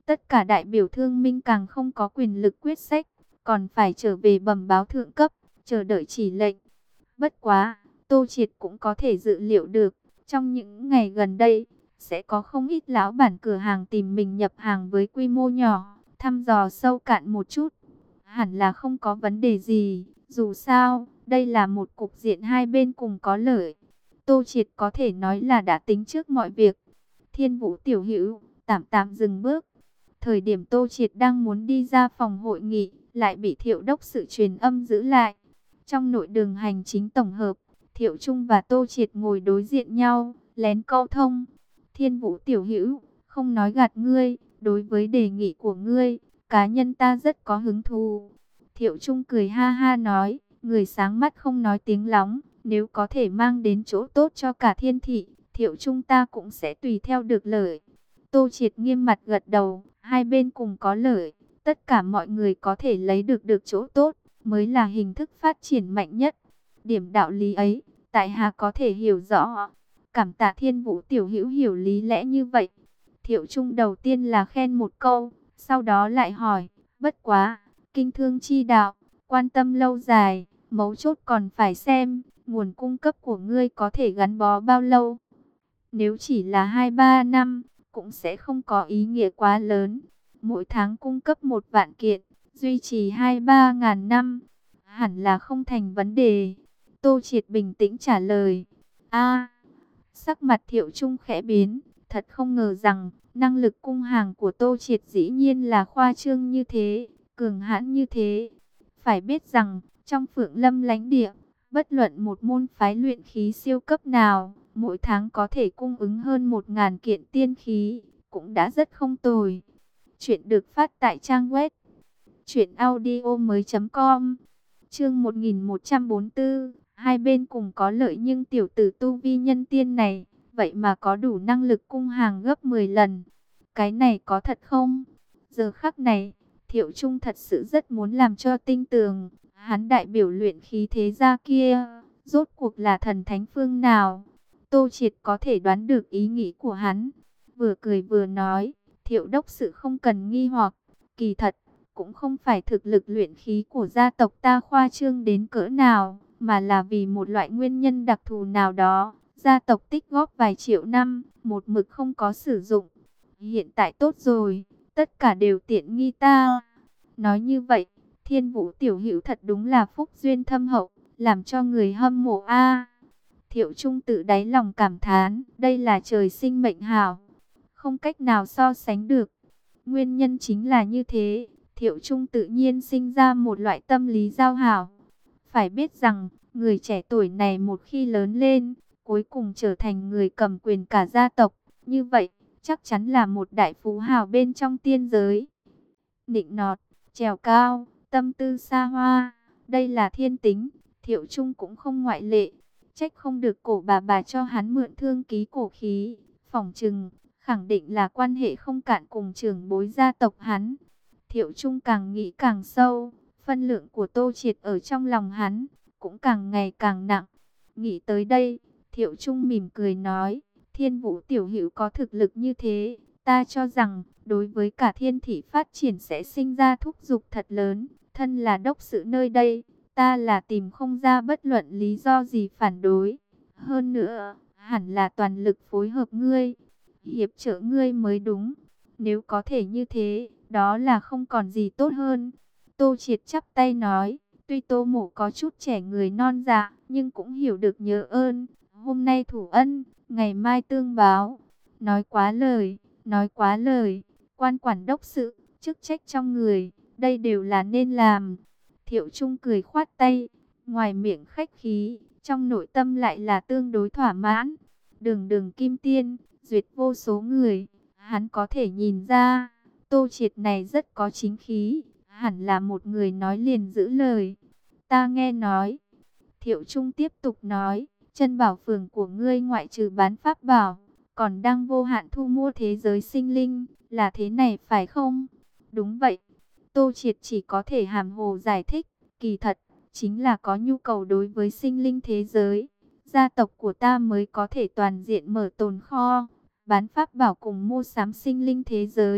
Tất cả đại biểu thương minh càng không có quyền lực quyết sách, còn phải trở về bẩm báo thượng cấp, chờ đợi chỉ lệnh. Bất quá, Tô Triệt cũng có thể dự liệu được, trong những ngày gần đây, sẽ có không ít lão bản cửa hàng tìm mình nhập hàng với quy mô nhỏ, thăm dò sâu cạn một chút. Hẳn là không có vấn đề gì, dù sao, đây là một cục diện hai bên cùng có lợi. Tô Triệt có thể nói là đã tính trước mọi việc. Thiên Vũ tiểu hữu, tạm tạm dừng bước. Thời điểm Tô Triệt đang muốn đi ra phòng hội nghị, lại bị Thiệu đốc sự truyền âm giữ lại. Trong nội đường hành chính tổng hợp, Thiệu Trung và Tô Triệt ngồi đối diện nhau, lén câu thông. Thiên Vũ tiểu hữu, không nói gạt ngươi, đối với đề nghị của ngươi, cá nhân ta rất có hứng thú. Thiệu Trung cười ha ha nói, người sáng mắt không nói tiếng lóng, nếu có thể mang đến chỗ tốt cho cả thiên thị, Thiệu Trung ta cũng sẽ tùy theo được lợi. Tô Triệt nghiêm mặt gật đầu, hai bên cùng có lợi, tất cả mọi người có thể lấy được được chỗ tốt, mới là hình thức phát triển mạnh nhất. Điểm đạo lý ấy, tại hạ có thể hiểu rõ. Cảm tạ Thiên Vũ tiểu hữu hiểu lý lẽ như vậy. Thiệu Trung đầu tiên là khen một câu, sau đó lại hỏi, bất quá, kinh thương chi đạo, quan tâm lâu dài, mấu chốt còn phải xem, nguồn cung cấp của ngươi có thể gắn bó bao lâu. Nếu chỉ là hai ba năm, cũng sẽ không có ý nghĩa quá lớn. Mỗi tháng cung cấp một vạn kiện, duy trì hai ba ngàn năm, hẳn là không thành vấn đề. Tô Triệt bình tĩnh trả lời. A, sắc mặt Thiệu Trung khẽ biến, thật không ngờ rằng năng lực cung hàng của Tô Triệt dĩ nhiên là khoa trương như thế, cường hãn như thế. Phải biết rằng, trong Phượng Lâm lãnh địa, bất luận một môn phái luyện khí siêu cấp nào, mỗi tháng có thể cung ứng hơn một ngàn kiện tiên khí, cũng đã rất không tồi. Chuyện được phát tại trang web truyện audio mới chấm com. Chương một nghìn một trăm bốn mươi tư, hai bên cùng có lợi nhưng tiểu tử tu vi nhân tiên này, vậy mà có đủ năng lực cung hàng gấp mười lần. Cái này có thật không? Giờ khắc này, Thiệu Trung thật sự rất muốn làm cho tinh tường, hắn đại biểu luyện khí thế gia kia, rốt cuộc là thần thánh phương nào? Tô Triệt có thể đoán được ý nghĩ của hắn, vừa cười vừa nói, Thiệu đốc sự không cần nghi hoặc, kỳ thật, cũng không phải thực lực luyện khí của gia tộc ta khoa trương đến cỡ nào, mà là vì một loại nguyên nhân đặc thù nào đó, gia tộc tích góp vài triệu năm, một mực không có sử dụng. Hiện tại tốt rồi, tất cả đều tiện nghi ta. Nói như vậy, Thiên Vũ tiểu hữu thật đúng là phúc duyên thâm hậu, làm cho người hâm mộ a. Thiệu Trung tự đáy lòng cảm thán, đây là trời sinh mệnh hảo, không cách nào so sánh được. Nguyên nhân chính là như thế, Thiệu Trung tự nhiên sinh ra một loại tâm lý giao hảo. Phải biết rằng, người trẻ tuổi này một khi lớn lên, cuối cùng trở thành người cầm quyền cả gia tộc, như vậy, chắc chắn là một đại phú hào bên trong tiên giới. Nịnh nọt, trèo cao, tâm tư xa hoa, đây là thiên tính, Thiệu Trung cũng không ngoại lệ. Trách không được cổ bà bà cho hắn mượn thương ký cổ khí, phỏng chừng, khẳng định là quan hệ không cạn cùng trưởng bối gia tộc hắn. Thiệu Trung càng nghĩ càng sâu, phân lượng của Tô Triệt ở trong lòng hắn, cũng càng ngày càng nặng. Nghĩ tới đây, Thiệu Trung mỉm cười nói, Thiên Vũ tiểu hữu có thực lực như thế, ta cho rằng, đối với cả thiên thị phát triển sẽ sinh ra thúc giục thật lớn, thân là đốc sự nơi đây. Ta là tìm không ra bất luận lý do gì phản đối. Hơn nữa, hẳn là toàn lực phối hợp ngươi, hiệp trợ ngươi mới đúng. Nếu có thể như thế, đó là không còn gì tốt hơn. Tô Triệt chắp tay nói, tuy Tô Mộ có chút trẻ người non dạ, nhưng cũng hiểu được nhớ ơn. Hôm nay thủ ân, ngày mai tương báo. Nói quá lời, nói quá lời. Quan quản đốc sự, chức trách trong người, đây đều là nên làm. Thiệu Trung cười khoát tay, ngoài miệng khách khí, trong nội tâm lại là tương đối thỏa mãn. Đường đường kim tiên, duyệt vô số người, hắn có thể nhìn ra, Tô Triệt này rất có chính khí, hẳn là một người nói liền giữ lời. Ta nghe nói, Thiệu Trung tiếp tục nói, chân bảo phường của ngươi ngoại trừ bán pháp bảo, còn đang vô hạn thu mua thế giới sinh linh, là thế này phải không? Đúng vậy. Tô Triệt chỉ có thể hàm hồ giải thích, kỳ thật, chính là có nhu cầu đối với sinh linh thế giới. Gia tộc của ta mới có thể toàn diện mở tồn kho, bán pháp bảo cùng mua sắm sinh linh thế giới.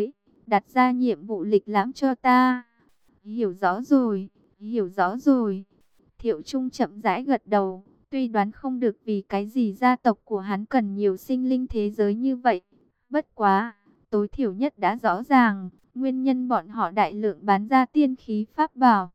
đặt ra nhiệm vụ lịch lãm cho ta. Hiểu rõ rồi, hiểu rõ rồi. Thiệu Trung chậm rãi gật đầu, tuy đoán không được vì cái gì gia tộc của hắn cần nhiều sinh linh thế giới như vậy. Bất quá, tối thiểu nhất đã rõ ràng, nguyên nhân bọn họ đại lượng bán ra tiên khí pháp bảo.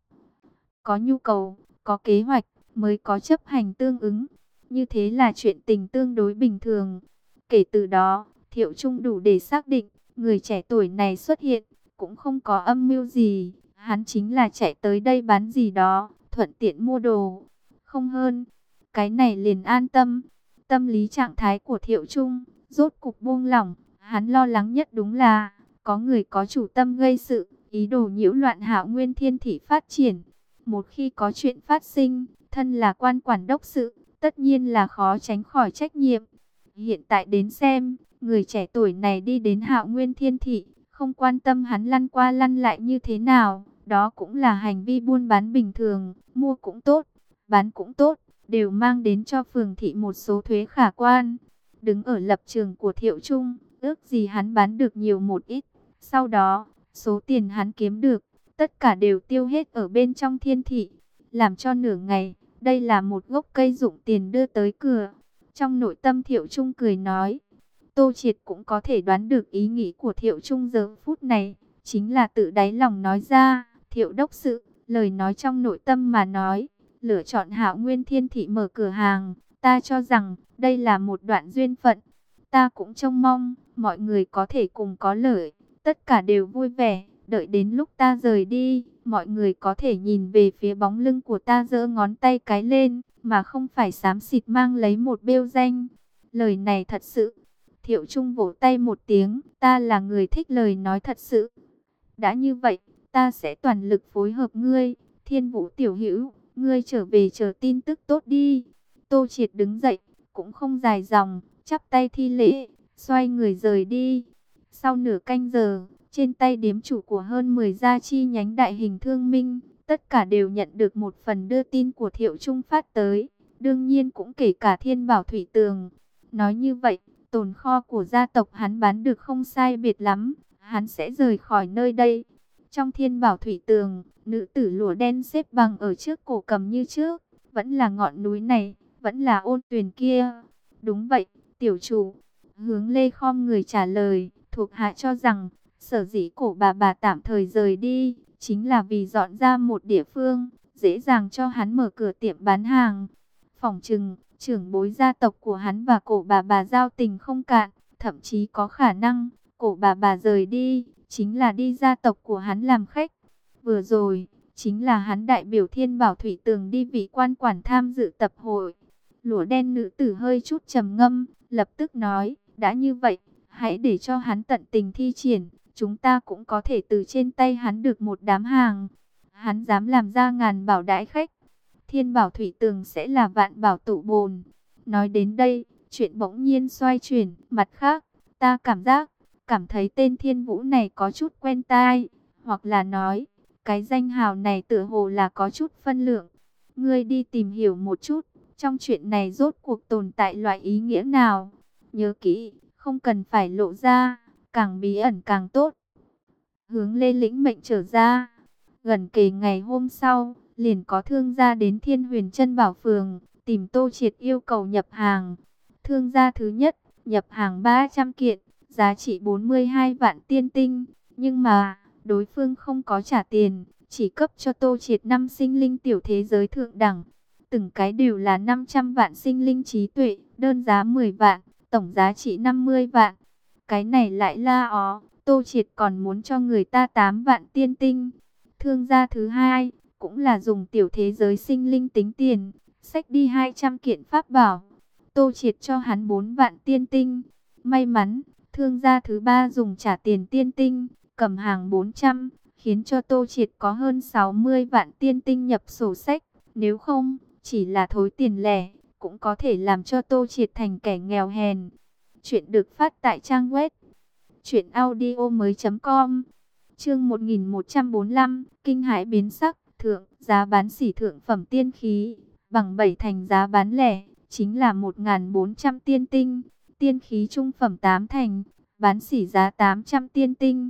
Có nhu cầu, có kế hoạch, mới có chấp hành tương ứng. Như thế là chuyện tình tương đối bình thường. Kể từ đó, Thiệu Trung đủ để xác định, người trẻ tuổi này xuất hiện, cũng không có âm mưu gì. Hắn chính là chạy tới đây bán gì đó, thuận tiện mua đồ. Không hơn, cái này liền an tâm. Tâm lý trạng thái của Thiệu Trung, rốt cục buông lỏng. Hắn lo lắng nhất đúng là, có người có chủ tâm gây sự, ý đồ nhiễu loạn Hạo Nguyên Thiên Thị phát triển. Một khi có chuyện phát sinh, thân là quan quản đốc sự, tất nhiên là khó tránh khỏi trách nhiệm. Hiện tại đến xem, người trẻ tuổi này đi đến Hạo Nguyên Thiên Thị, không quan tâm hắn lăn qua lăn lại như thế nào, đó cũng là hành vi buôn bán bình thường, mua cũng tốt, bán cũng tốt, đều mang đến cho phường thị một số thuế khả quan. Đứng ở lập trường của Thiệu Trung, ước gì hắn bán được nhiều một ít, sau đó, số tiền hắn kiếm được, tất cả đều tiêu hết ở bên trong thiên thị, làm cho nửa ngày, đây là một gốc cây dụng tiền đưa tới cửa. Trong nội tâm Thiệu Trung cười nói, Tô Triệt cũng có thể đoán được ý nghĩ của Thiệu Trung giờ phút này, chính là tự đáy lòng nói ra, Thiệu đốc sự, lời nói trong nội tâm mà nói, lựa chọn Hạo Nguyên Thiên Thị mở cửa hàng, ta cho rằng đây là một đoạn duyên phận, ta cũng trông mong mọi người có thể cùng có lợi, tất cả đều vui vẻ, đợi đến lúc ta rời đi, mọi người có thể nhìn về phía bóng lưng của ta giơ ngón tay cái lên, mà không phải xám xịt mang lấy một bêu danh. Lời này thật sự. Thiệu Trung vỗ tay một tiếng, ta là người thích lời nói thật sự. Đã như vậy, ta sẽ toàn lực phối hợp ngươi. Thiên Vũ tiểu hữu, ngươi trở về chờ tin tức tốt đi. Tô Triệt đứng dậy, cũng không dài dòng, chắp tay thi lễ, xoay người rời đi. Sau nửa canh giờ, trên tay điếm chủ của hơn mười gia chi nhánh đại hình thương minh, tất cả đều nhận được một phần đưa tin của Thiệu Trung phát tới. Đương nhiên cũng kể cả Thiên Bảo Thủy Tường. Nói như vậy, tồn kho của gia tộc hắn bán được không sai biệt lắm, hắn sẽ rời khỏi nơi đây. Trong Thiên Bảo Thủy Tường, nữ tử lụa đen xếp bằng ở trước cổ cầm như trước, vẫn là ngọn núi này, vẫn là ôn tuyền kia. Đúng vậy, tiểu chủ. Hướng Lê khom người trả lời, thuộc hạ cho rằng, sở dĩ cổ bà bà tạm thời rời đi, chính là vì dọn ra một địa phương, dễ dàng cho hắn mở cửa tiệm bán hàng. Phỏng chừng, trưởng bối gia tộc của hắn và cổ bà bà giao tình không cạn, thậm chí có khả năng, cổ bà bà rời đi, chính là đi gia tộc của hắn làm khách. Vừa rồi, chính là hắn đại biểu Thiên Bảo Thủy Tường đi vị quan quản tham dự tập hội. Lụa đen nữ tử hơi chút trầm ngâm, lập tức nói, đã như vậy, hãy để cho hắn tận tình thi triển, chúng ta cũng có thể từ trên tay hắn được một đám hàng. Hắn dám làm ra ngàn bảo đãi khách, Thiên Bảo Thủy Tường sẽ là vạn bảo tụ bồn. Nói đến đây, chuyện bỗng nhiên xoay chuyển, mặt khác, ta cảm giác, cảm thấy tên Thiên Vũ này có chút quen tai, hoặc là nói, cái danh hào này tựa hồ là có chút phân lượng. Ngươi đi tìm hiểu một chút, trong chuyện này rốt cuộc tồn tại loại ý nghĩa nào? Nhớ kỹ, không cần phải lộ ra, càng bí ẩn càng tốt. Hướng Lê lĩnh mệnh trở ra. Gần kề ngày hôm sau, liền có thương gia đến Thiên Huyền Trân Bảo Phường, tìm Tô Triệt yêu cầu nhập hàng. Thương gia thứ nhất, nhập hàng ba trăm kiện, giá trị bốn mươi hai vạn tiên tinh. Nhưng mà, đối phương không có trả tiền, chỉ cấp cho Tô Triệt năm sinh linh tiểu thế giới thượng đẳng. Từng cái đều là năm trăm vạn sinh linh trí tuệ, đơn giá mười vạn, tổng giá trị năm mươi vạn. Cái này lại la ó, Tô Triệt còn muốn cho người ta tám vạn tiên tinh. Thương gia thứ hai, cũng là dùng tiểu thế giới sinh linh tính tiền, xách đi hai trăm kiện pháp bảo. Tô Triệt cho hắn bốn vạn tiên tinh. May mắn, thương gia thứ ba dùng trả tiền tiên tinh, cầm hàng bốn trăm, khiến cho Tô Triệt có hơn sáu mươi vạn tiên tinh nhập sổ sách. Nếu không, chỉ là thối tiền lẻ, cũng có thể làm cho Tô Triệt thành kẻ nghèo hèn. Chuyện được phát tại trang web truyện audio mới chấm com. Chương một nghìn một trăm bốn mươi lăm, kinh hãi biến sắc, thượng, giá bán sỉ thượng phẩm tiên khí, bằng bảy thành giá bán lẻ, chính là một nghìn bốn trăm tiên tinh, tiên khí trung phẩm tám thành, bán sỉ giá tám trăm tiên tinh.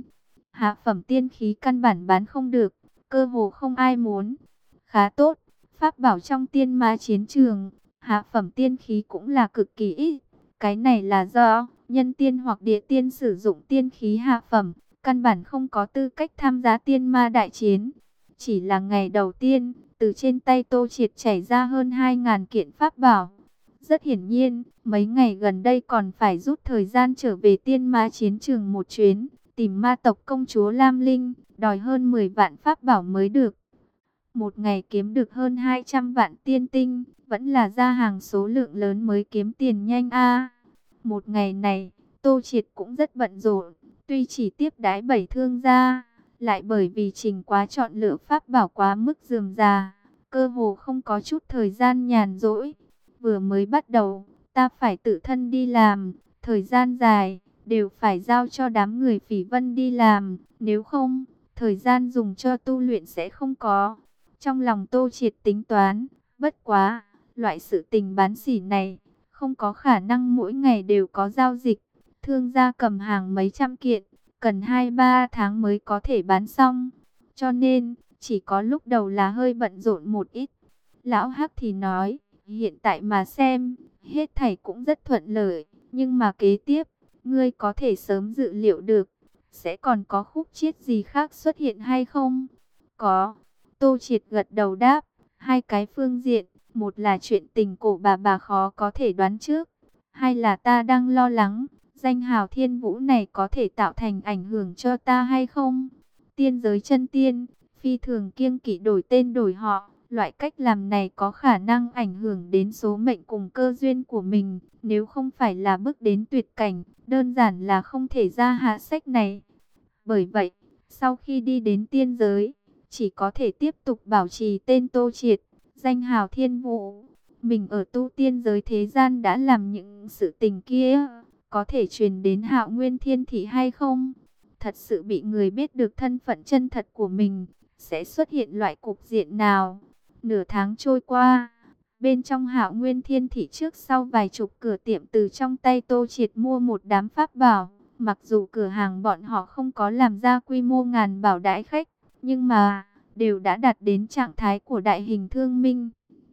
Hạ phẩm tiên khí căn bản bán không được, cơ hồ không ai muốn. Khá tốt, pháp bảo trong tiên ma chiến trường, hạ phẩm tiên khí cũng là cực kỳ ít. Cái này là do nhân tiên hoặc địa tiên sử dụng tiên khí hạ phẩm, căn bản không có tư cách tham gia tiên ma đại chiến. Chỉ là ngày đầu tiên, từ trên tay Tô Triệt chảy ra hơn hai nghìn kiện pháp bảo. Rất hiển nhiên, mấy ngày gần đây còn phải rút thời gian trở về tiên ma chiến trường một chuyến, tìm ma tộc công chúa Lam Linh, đòi hơn mười vạn pháp bảo mới được. Một ngày kiếm được hơn hai trăm vạn tiên tinh, vẫn là ra hàng số lượng lớn mới kiếm tiền nhanh a. Một ngày này, Tô Triệt cũng rất bận rộn, tuy chỉ tiếp đái bảy thương gia, lại bởi vì trình quá chọn lựa pháp bảo quá mức rườm rà, cơ hồ không có chút thời gian nhàn rỗi. Vừa mới bắt đầu, ta phải tự thân đi làm, thời gian dài, đều phải giao cho đám người Phỉ Vân đi làm, nếu không, thời gian dùng cho tu luyện sẽ không có. Trong lòng Tô Triệt tính toán, bất quá, loại sự tình bán sỉ này, không có khả năng mỗi ngày đều có giao dịch. Thương gia cầm hàng mấy trăm kiện, cần hai ba tháng mới có thể bán xong. Cho nên, chỉ có lúc đầu là hơi bận rộn một ít. Lão Hắc thì nói, hiện tại mà xem, hết thảy cũng rất thuận lợi. Nhưng mà kế tiếp, ngươi có thể sớm dự liệu được, sẽ còn có khúc chiết gì khác xuất hiện hay không? Có. Tô Triệt gật đầu đáp, hai cái phương diện, một là chuyện tình cổ bà bà khó có thể đoán trước, hai là ta đang lo lắng, danh hào thiên vũ này có thể tạo thành ảnh hưởng cho ta hay không? Tiên giới chân tiên, phi thường kiêng kỵ đổi tên đổi họ, loại cách làm này có khả năng ảnh hưởng đến số mệnh cùng cơ duyên của mình, nếu không phải là bước đến tuyệt cảnh, đơn giản là không thể ra hạ sách này. Bởi vậy, sau khi đi đến tiên giới, chỉ có thể tiếp tục bảo trì tên Tô Triệt, danh hào thiên vũ. Mình ở tu tiên giới thế gian đã làm những sự tình kia, có thể truyền đến Hạo Nguyên Thiên Thị hay không? Thật sự bị người biết được thân phận chân thật của mình, sẽ xuất hiện loại cục diện nào? Nửa tháng trôi qua, bên trong Hạo Nguyên Thiên Thị trước sau vài chục cửa tiệm từ trong tay Tô Triệt mua một đám pháp bảo. Mặc dù cửa hàng bọn họ không có làm ra quy mô ngàn bảo đãi khách, nhưng mà đều đã đạt đến trạng thái của đại hình thương minh.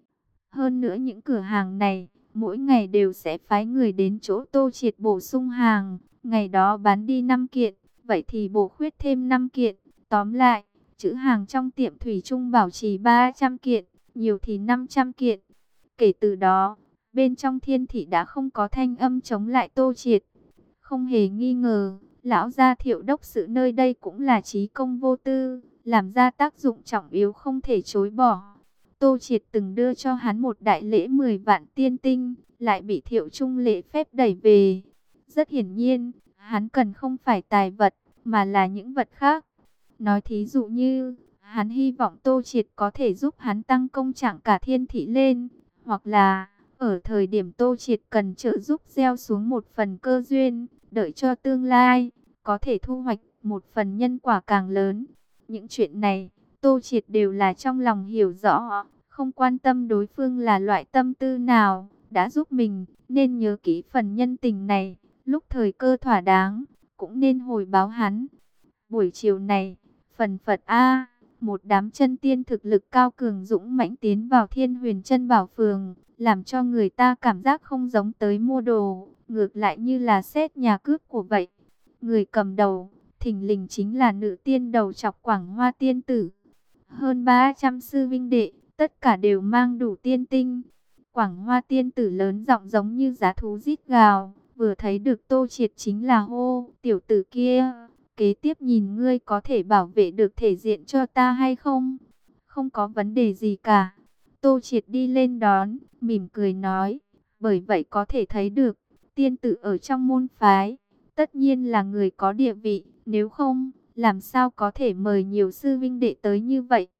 Hơn nữa những cửa hàng này, mỗi ngày đều sẽ phái người đến chỗ Tô Triệt bổ sung hàng. Ngày đó bán đi năm kiện, vậy thì bổ khuyết thêm năm kiện. Tóm lại, trữ hàng trong tiệm thủy chung bảo trì ba trăm kiện, nhiều thì năm trăm kiện. Kể từ đó, bên trong thiên thị đã không có thanh âm chống lại Tô Triệt. Không hề nghi ngờ, lão gia Thiệu đốc sự nơi đây cũng là trí công vô tư, làm ra tác dụng trọng yếu không thể chối bỏ. Tô Triệt từng đưa cho hắn một đại lễ mười vạn tiên tinh, lại bị Thiệu Trung lễ phép đẩy về. Rất hiển nhiên, hắn cần không phải tài vật, mà là những vật khác. Nói thí dụ như, hắn hy vọng Tô Triệt có thể giúp hắn tăng công trạng cả thiên thị lên, hoặc là ở thời điểm Tô Triệt cần trợ giúp gieo xuống một phần cơ duyên, đợi cho tương lai, có thể thu hoạch một phần nhân quả càng lớn. Những chuyện này, Tô Triệt đều là trong lòng hiểu rõ, không quan tâm đối phương là loại tâm tư nào, đã giúp mình, nên nhớ kỹ phần nhân tình này, lúc thời cơ thỏa đáng, cũng nên hồi báo hắn. Buổi chiều này, phần phật A, một đám chân tiên thực lực cao cường dũng mãnh tiến vào Thiên Huyền Chân Bảo Phường, làm cho người ta cảm giác không giống tới mua đồ, ngược lại như là xét nhà cướp của vậy. Người cầm đầu, thình lình chính là nữ tiên đầu chọc Quảng Hoa tiên tử. Hơn ba trăm sư vinh đệ, tất cả đều mang đủ tiên tinh. Quảng Hoa tiên tử lớn giọng giống như giá thú rít gào, vừa thấy được Tô Triệt chính là hô, tiểu tử kia, kế tiếp nhìn ngươi có thể bảo vệ được thể diện cho ta hay không? Không có vấn đề gì cả. Tô Triệt đi lên đón, mỉm cười nói, bởi vậy có thể thấy được, tiên tử ở trong môn phái, tất nhiên là người có địa vị, nếu không, làm sao có thể mời nhiều sư vinh đệ tới như vậy.